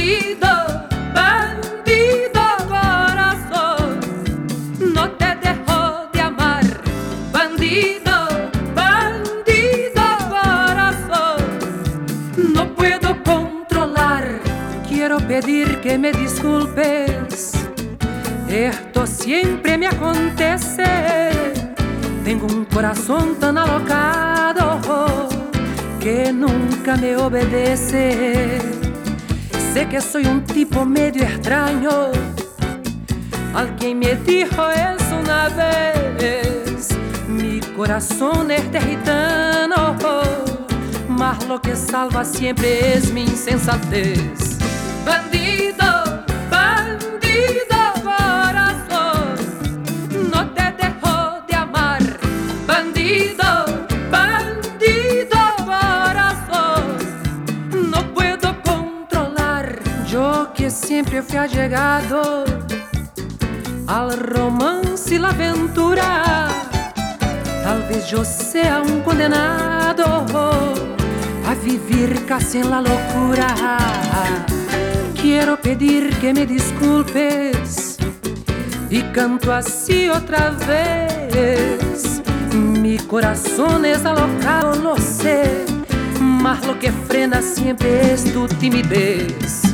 Bandido, bandido corazón, no te dejo de amar. Bandido, bandido corazón, no puedo controlar. Quiero pedir que me disculpes, esto siempre me acontece. Tengo un corazón tan alocado que nunca me obedece. Sé que soy un tipo medio extraño. Alguien me dijo eso una vez. Mi corazón es de gitano, mas lo que salva siempre es mi insensatez. Bandido, bandido corazón, no te dejo de amar. Bandido, bandido corazón, no puedo controlar. Yo que siempre fui allegado al romance y la aventura, tal vez yo sea un condenado a vivir casi en la locura. Quiero pedir que me disculpes y canto así otra vez. Mi corazón es alocado, lo sé, mas lo que frena siempre es tu timidez.